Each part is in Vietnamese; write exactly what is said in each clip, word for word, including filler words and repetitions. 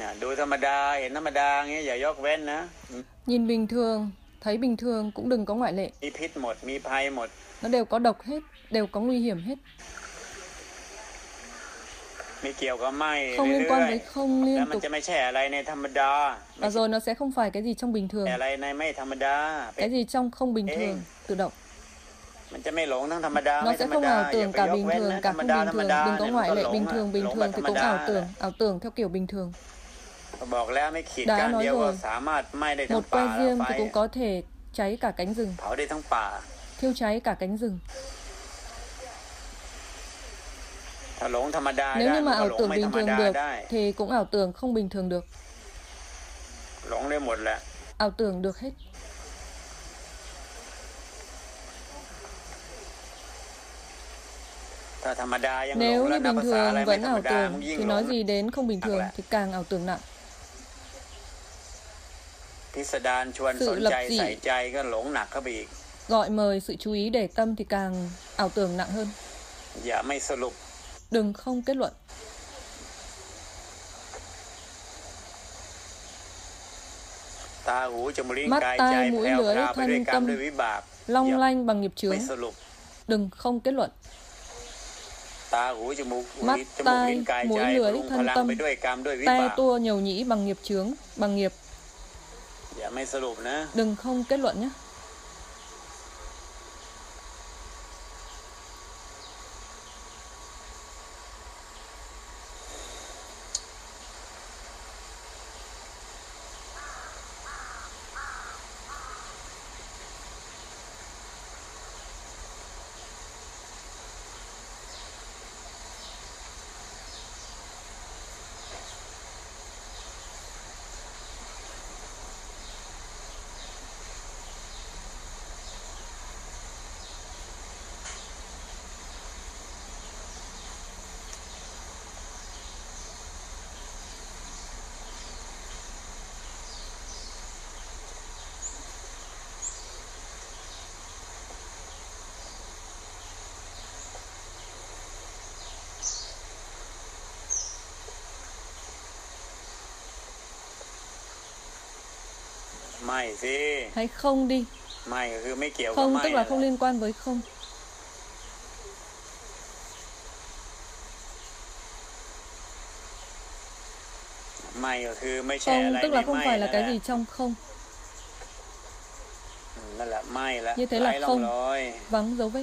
ดูธรรมดาเห็นธรรมดาเงี้ยอย่ายกเว้นนะ Nhìn bình thường, thấy bình thường cũng đừng có ngoại lệ. มีพิษหมดมีภัยหมด Nó đều có độc hết, đều có nguy hiểm hết. ไม่เกี่ยวกับไม่ Không liên เรื่ quan อย với không ๆ liên แล้วมัน tục. จะไม่ใช่อะไรในธรรมดา Và rồi nó sẽ không phải cái gì trong bình thường, อะไรในไม่ธรรมดา cái gì trong không bình thường, tự động. มันจะไม่หลงทั้งธรรมดา Nó ไม่ธ sẽ รรม không ดา ảo อย่า tưởng ไป cả ยก bình เว้น thường, นะธ cả รรม không ดา bình ธรรม thường. ดา Đừng có เนี่ย ngoại มันก็ lệ หลง bình อะ thường, bình หลง thường แบบ thì ธรรม cũng ดา ảo tưởng, ảo tưởng theo kiểu bình thường. บอกแล้วไม่ขีด Đã ก้าน nói เดียวก็ rồi, สามารถไหม้ได้ทั้ง một ป่า que และ diêm ไฟ thì cũng có thể cháy cả cánh rừng, เผาได้ทั้งป่า thiêu cháy cả cánh rừng. ถ้าหลงธรรมดา Nếu ได้ như มัน mà ก็ ảo หลง tưởng ไม่ธร bình รม thường ดา được ได้ thì cũng ảo tưởng không bình thường được. หลงได้หมดแหละ Ảo tưởng được hết. ถ้าธรรมดายังหลง Nếu แล้ như วนับ bình ภาษาอะไร thường ไม่ vẫn ธรรม ảo ดา tưởng มันยิ่ง thì หล nói ง gì đến không bình thường lạ. thì càng ảo tưởng nặng. พิสดารชวนสนใจ Sự lập dị. ใส่ใจก็หลงหนักเข้าไปอีก Gọi mời sự chú ý để tâm thì càng ảo tưởng nặng hơn. อย่าไม่สรุป Đừng không kết luận. ตาหูจมูกลิ้น Mắt, กายใจ tai, แผ่ mũi, ว lưỡi, พราวไปด้วย thân, กรรม tâm ด้วยวิบาก long อย่า lanh bằng nghiệp ไม่ chướng. สรุป Đừng không kết luận. ตาหูจมูก Mắt, จมูกลิ้น tai, กายใจ mũi, พ lưỡi, ลุงพ thân, ลัง tâm ไปด้วยกรรมด้วยวิ te บาก tua nhầu nhĩ bằng nghiệp chướng, bằng nghiệp. อย่าไม่สรุปนะ Đừng không kết luận nhé. ไม่สิ Hãy không đi. ไม่ก็คือไม่เกี่ยวกับ Không ไม่ tức là không liên quan với không. ไม่ก็คือไม่ใช่ Không อะไร tức ใน là không ไม่ phải là นั่นแห cái ละ gì trong không. นั่นแหละไม่ละ Như thế ไร้ là ร่อง không, รอย vắng dấu vết.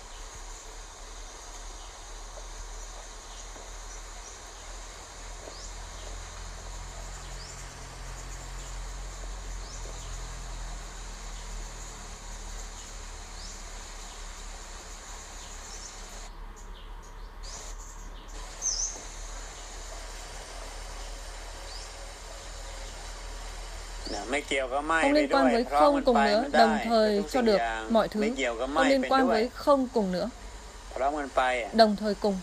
ไม่เกี่ยวกับไม่ Không ไป liên ด้ว quan ย với เพราะมั không น cùng ไป nữa, มันได้ đồng thời ทุก cho สิ่ง được อย่าง mọi ไม่ thứ. เกี่ยวกับ Không ไม่ liên ไป quan ด้วย với không cùng nữa, เพราะมันไปอะ đồng thời cùng.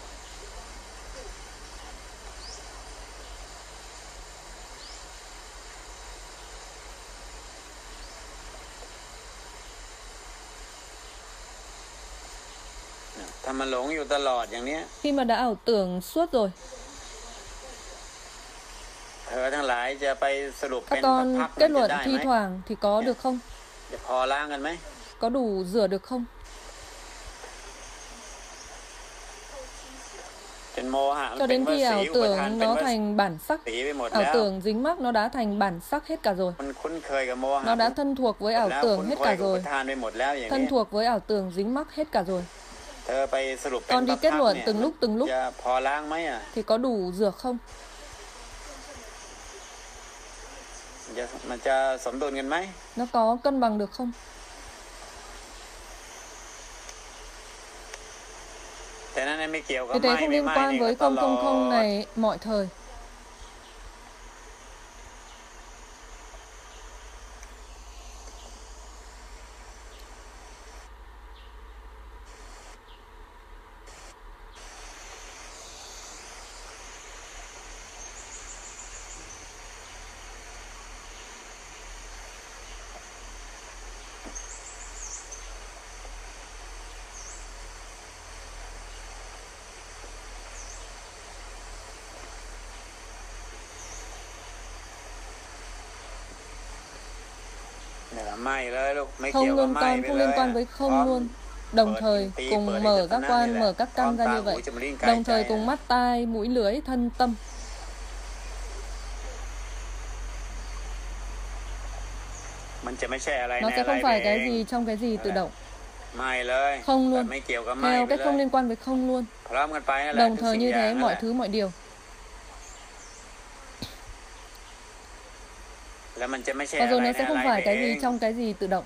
ถ้ามันหลงอยู่ตลอดอย่างเนี้ย Khi mà đã ảo tưởng suốt rồi, เธอทั้งหลายจะไปสรุปเป็ các น con พักๆ kết มันจะ luận ได้ thi ไหม thoảng thì có được không? จะพอล้างกันไหม Có đủ rửa được không? เป็นโมหะมัน Cho เป็น đến ว khi สี ảo อุปทาน tưởng เป็น nó ว thành bản sắc, สีไปหมด ảo แล้ว tưởng dính mắc nó đã thành bản sắc hết cả rồi. มันคุ้นเคยกับโมหะ Nó đã thân thuộc với ảo แล้ว tưởng คุ้น hết เคย cả กับอุป rồi. ทานไปหมดแล้วอย่าง Thân นี้ thuộc với ảo tưởng dính mắc hết cả rồi. เธอไปสรุปเป็น Con đi พั kết กๆ luận เนี่ย từng lúc từng lúc จะพอล้างไหมอ่ะ thì có đủ rửa không? จะมันจะสมดุลกันไหม Nó có cân bằng được không? แต่นั้นไม่เกี่ยวกับ Vì ไม่ thế không ไม่ liên ไม่ quan นี่ với ก็ต không ลอ không không ด này mọi thời. เนี่ยไม่เลยลูกไม่ Không เกี่ยวกับ liên ไม่ quan, ไป không เล liên ย quan อะ với พร้อ không ม luôn. Đồng เปิด thời ตี cùng เปิด mở อินท các รี quan, นี่แหละ mở các พร้อม căn ra ตา như หู vậy. จมูกลิ้นกาย Đồng ใจ thời อะ cùng mắt, tai, mũi, lưỡi, thân, tâm. มันจะไม่ใช่อะไร Nó ใน sẽ อะไร không ไป phải เอ cái ง gì trong cái gì tự động. ไม่เลย Không แต่ luôn. ไม่เกี่ยวกับไม่ Theo ไป cách เล không ย liên quan với không luôn. พร้อมกันไปนั่นแหละ Đồng ทุก thời สิ่ง như อย่าง thế นั่นแห mọi ละ thứ mọi điều. แล้วมันจะไม่ใช่ Và อะไร rồi ใน nó อะ sẽ ไร không ไป phải เอ cái gì ง trong cái gì tự động.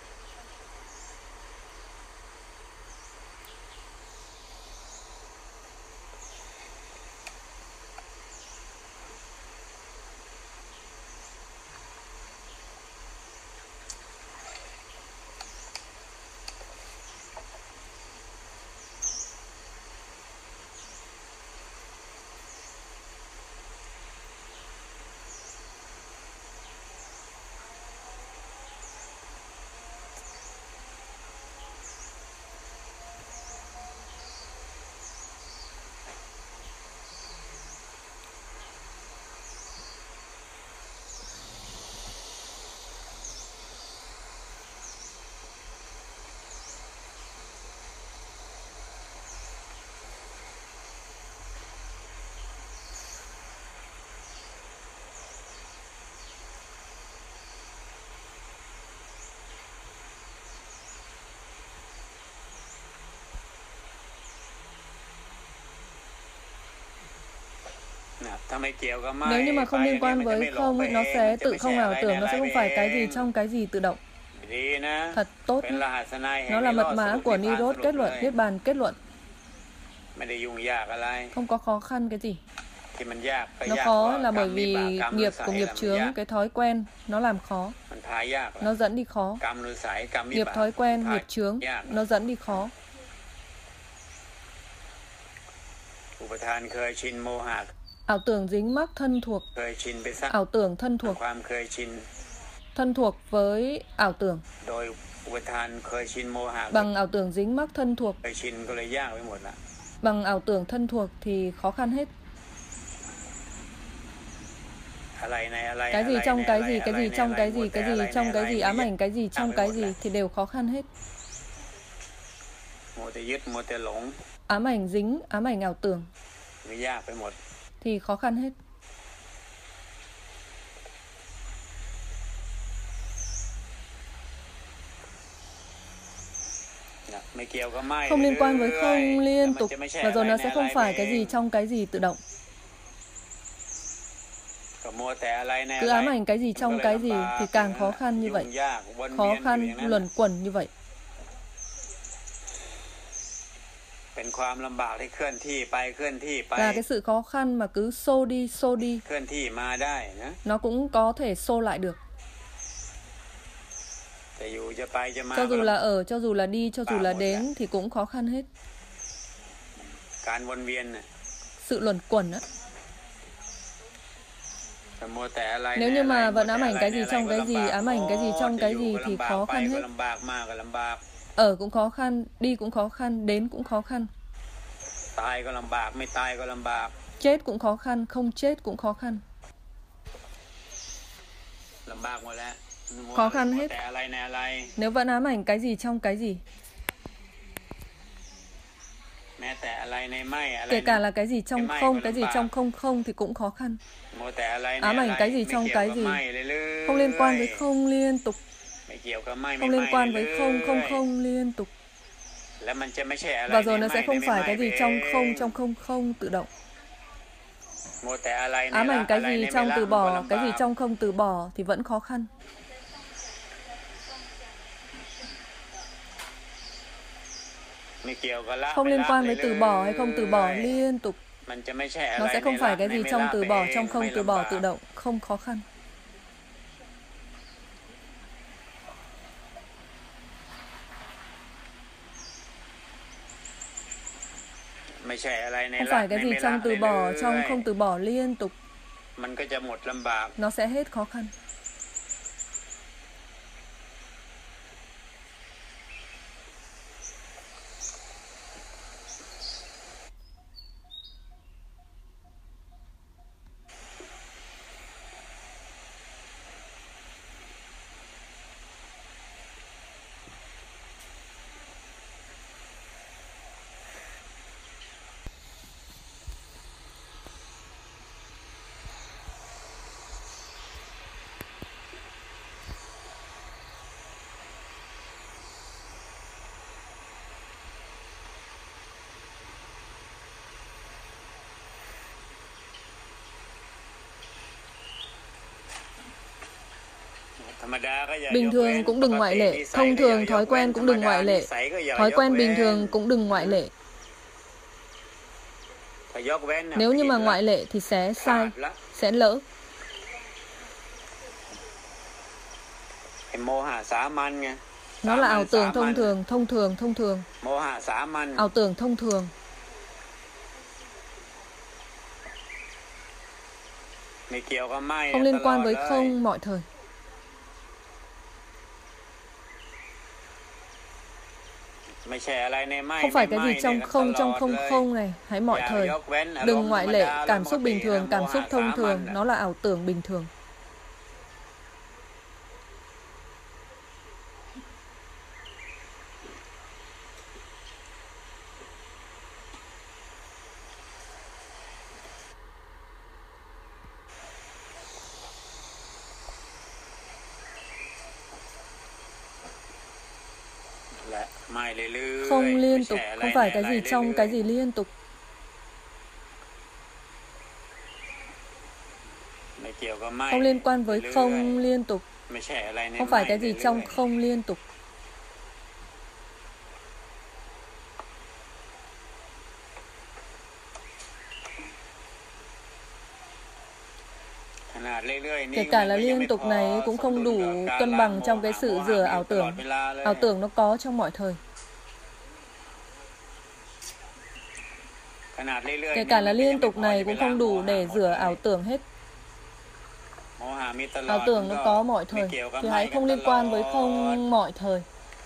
ถ้าไม่เกี่ยวกับไม่ Nếu như mà không ไป liên อันนี้ quan มันจะ với ไม่หลง không ไป ấy, เอ nó ง sẽ มันจะ tự ไม่ใช่ không อะ ảo ไรใน tưởng, อะ nó ไร sẽ ไป không เอ phải cái gì ง trong cái gì tự động. ดีนะ Thật tốt เป็น nhé. รหัสนัยแห่ง Nó là นิโร mật ธส mã รุป của นิพพานส Nirod รุป kết เล luận, ย Niết bàn kết luận. ไม่ได้ยุ่งยากอะไร Không có khó khăn cái gì. ที่มันยากก็ Nó ยาก khó เพราะ là กรร bởi มวิ vì บากกรรมหรือ nghiệp ไส của ย nghiệp แหละมัน chướng, ยาก cái thói quen, nó làm khó. มันพายากแหละ Nó dẫn đi khó. กรรมหรือไสยกรรมวิ Nghiệp บาก thói quen, พาย nghiệp chướng, ยาก nó dẫn đi khó. อุปทานเคยชินโมหะ Ảo tưởng dính mắc thân thuộc. เคยชินไปสร้าง Ảo tưởng thân thuộc. ความเคยชิน Thân thuộc với ảo tưởng. โดยอุปทานเคยชินโมหะ Bằng ảo tưởng dính mắc thân thuộc. เคยชินก็เลยยากไปหมดละ Bằng ảo tưởng thân thuộc thì khó khăn hết. อะไรในอะไร Cái อะ gì ไร trong ใน cái อะไร gì, อะ cái ไร gì ใน trong อะไร cái หม gì, ด cái แต่ gì อะไร trong ใน cái อะไร gì, ám ảnh cái gì, ยาก trong ไปหม cái ด gì ละ thì đều khó khăn hết. มัวแต่ยึดมัวแต่หลง Ám ảnh dính, ám ảnh ảo tưởng ไม่ยากไปหมด thì khó khăn hết. ไม่เกี่ยวกับไม่ Không liên quan với không liên tục. แต่มันจะไม่ใช่ Và rồi อะไร nó ใน sẽ อะไร không ไป phải เอ cái ง gì trong cái gì tự động. ก็มัวแต่อะไรใน Cứ อะไร ám ảnh cái gì มันก็ trong เลย cái gì ลำบาก thì càng khó khăn như ยุ่ vậy. งยากวนเวี Khó ยนอยู่อย่าง khăn นั้น luẩn quẩn như vậy. เป็นความลำบากที่เคลื่อนที่ไปเคลื่อนที่ไป Là cái sự khó khăn mà cứ xô đi, xô đi. เคลื่อนที่มาได้นะ Nó cũng có thể xô lại được. แต่อยู่จะไปจะมา Cho dù ก็ là ở, cho dù là đi, cho dù là một đến là- thì cũng khó khăn hết. การวนเวียนน่ะ Sự luẩn quẩn á. แต่มัวแต่อะไร Nếu như ในอะไร mà vẫn มัว ám แต่ ảnh อะไร cái ใน gì อะไร trong ก็ cái ลำ gì, บาก ám ảnh cái gì โอ้ trong จะ cái อยู่ gì ก็ thì ลำบาก khó ไป khăn ก็ hết. ลำบากมากก็ลำบาก Ở cũng khó khăn, đi cũng khó khăn, đến cũng khó khăn. ตายก็ลำบากไม่ตายก็ลำบาก Chết cũng khó khăn, không chết cũng khó khăn. ลำบากหมดแล้ว khó khăn มัว hết. แต่อะไรในอะไร Nếu vẫn ám ảnh cái gì trong cái gì, แม้แต่อะไรในไม่อะไร kể ใน cả là cái gì trong cái may không, của cái gì lầm trong bạc. không không thì cũng khó khăn. มัวแต่อะไรใน Ám อะ ảnh ไร cái gì ไม่ trong เกี่ยว cái กับ gì, ไม่เลยเลย không liên quan với không liên tục, ไม่เกี่ยวกับไม่ไม่ không liên ไม่ quan เล với ย không không không liên tục. แล้วมันจะไม่ใช่อะไร Và rồi ใน nó ไม่ sẽ ใน không ไม่ phải ไม่ cái gì ไป trong เอง không trong không không tự động. มัวแต่อะไรใน Ám ละ ảnh อะ cái ไร gì ในไม่ trong ละ từ มันก็ bỏ, ลำ cái บา gì ก trong không từ bỏ thì vẫn khó khăn. ไม่เกี่ยวกับละ Không ไม่ liên ละ quan ไป với เล từ ย bỏ hay không từ bỏ liên tục. มันจะไม่ใช่อะไร Nó sẽ không ใน phải ละ cái ใน gì ไม่ trong ละ từ ไป bỏ, เอง trong ไม่ không từ ลำ bỏ บาก tự động, không khó khăn. ไม่ใช่อะไรใน Không ละ phải ใน cái gì ไม่ละ trong เล từ ย bỏ, เลย trong không từ bỏ liên tục. มันก็จะหมดลำบาก Nó sẽ hết khó khăn. Bình thường cũng đừng ngoại lệ, thông thường thói quen cũng đừng ngoại lệ. Thói quen bình thường cũng đừng ngoại lệ. Nếu như mà ngoại lệ thì sẽ sai, sẽ lỡ. Nó là ảo tưởng thông thường, thông thường, thông thường. Ảo tưởng thông thường. Không liên quan với không mọi thời. Không phải cái gì trong không, trong không không này, hãy mọi thời. Đừng ngoại lệ, cảm xúc bình thường, cảm xúc thông thường, nó là ảo tưởng bình thường. Không liên tục, không phải cái gì trong cái gì liên tục. Không liên quan với không liên tục. Không phải cái gì trong không liên tục. Kể cả là liên tục này cũng không đủ cân bằng trong cái sự rửa ảo tưởng. Ảo tưởng nó có trong mọi thời. Kể cả là liên tục này cũng không đủ để rửa ảo tưởng hết. Ảo tưởng nó có mọi thời, thì hãy không liên quan với không mọi thời.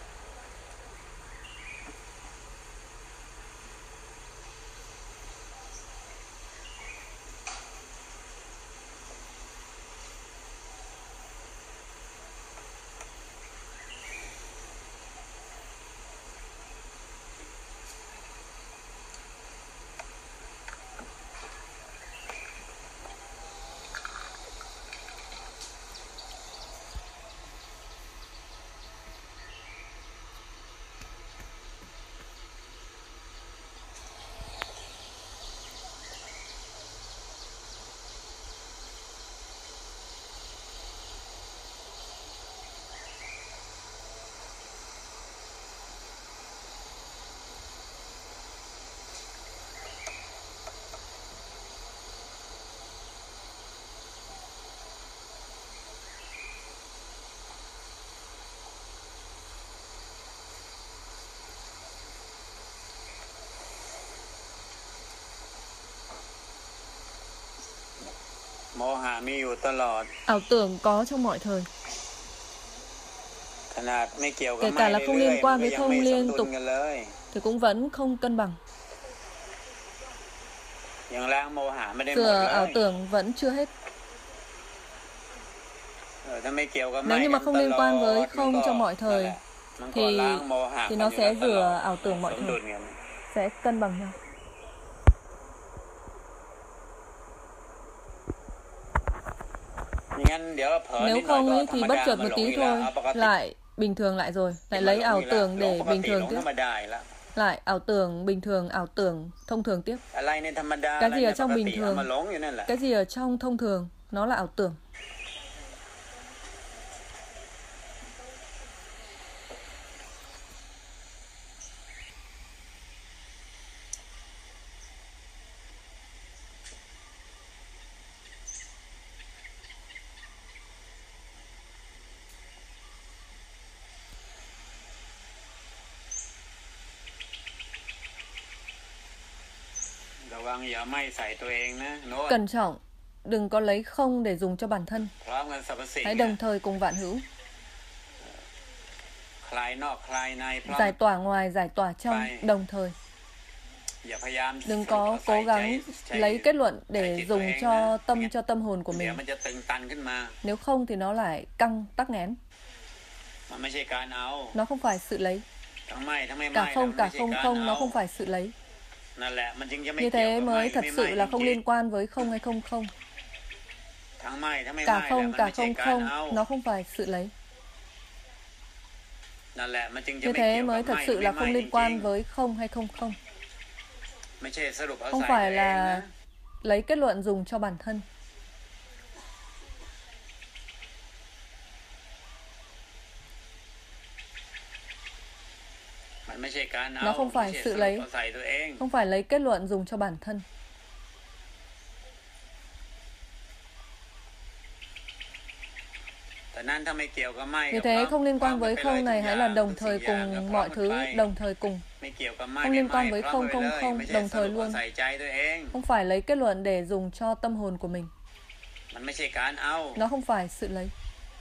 Ảo tưởng có trong mọi thời. Kể cả là không liên quan với không liên tục thì cũng vẫn không cân bằng. Rửa ảo tưởng vẫn chưa hết. Nếu như mà không liên quan với không trong mọi thời thì, thì nó sẽ rửa ảo tưởng mọi thời, sẽ cân bằng nhau. Nếu không ấy, thì bất chợt một tí thôi lại bình thường lại rồi, lại lấy ảo tưởng để bình thường tiếp, lại ảo tưởng bình thường, ảo tưởng thông thường tiếp. Cái gì ở trong bình thường, cái gì ở trong thông thường, nó là ảo tưởng. Cẩn trọng, đừng có lấy không để dùng cho bản thân. Hãy đồng thời cùng vạn hữu. Giải tỏa ngoài, giải tỏa trong, đồng thời. Đừng có cố gắng lấy kết luận để dùng cho tâm, cho tâm hồn của mình. Nếu không thì nó lại căng, tắc nghẽn. Nó không phải sự lấy. Cả không, cả không không, nó không phải sự lấy. Như thế mới thật sự là không liên quan với không hay không không. Cả không, cả không không, nó không phải sự lấy. Như thế mới thật sự là không liên quan với không hay không không. Không phải là lấy kết luận dùng cho bản thân. Nó không phải sự lấy, không phải lấy kết luận dùng cho bản thân. Vì thế không liên quan với không này hãy là đồng thời cùng mọi thứ, đồng thời cùng. Không liên quan với không không không, đồng thời luôn. Không phải lấy kết luận để dùng cho tâm hồn của mình. Nó không phải sự lấy.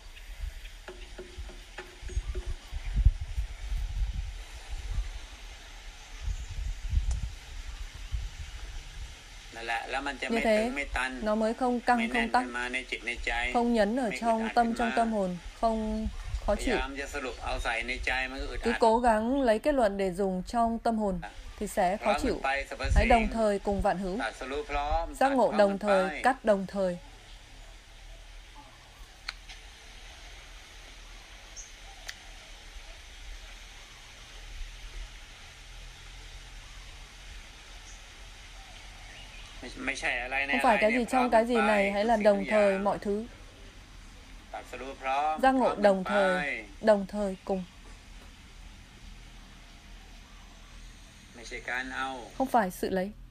Như thế, nó mới không căng, không tắc, không nhấn ở trong tâm, trong tâm hồn, không khó chịu. Cứ cố gắng lấy kết luận để dùng trong tâm hồn thì sẽ khó chịu. Hãy đồng thời cùng vạn hữu. Giác ngộ đồng thời, cắt đồng thời. Không phải cái gì trong cái gì này, hãy là đồng thời mọi thứ. Giác ngộ đồng thời, đồng thời cùng. Không phải sự lấy.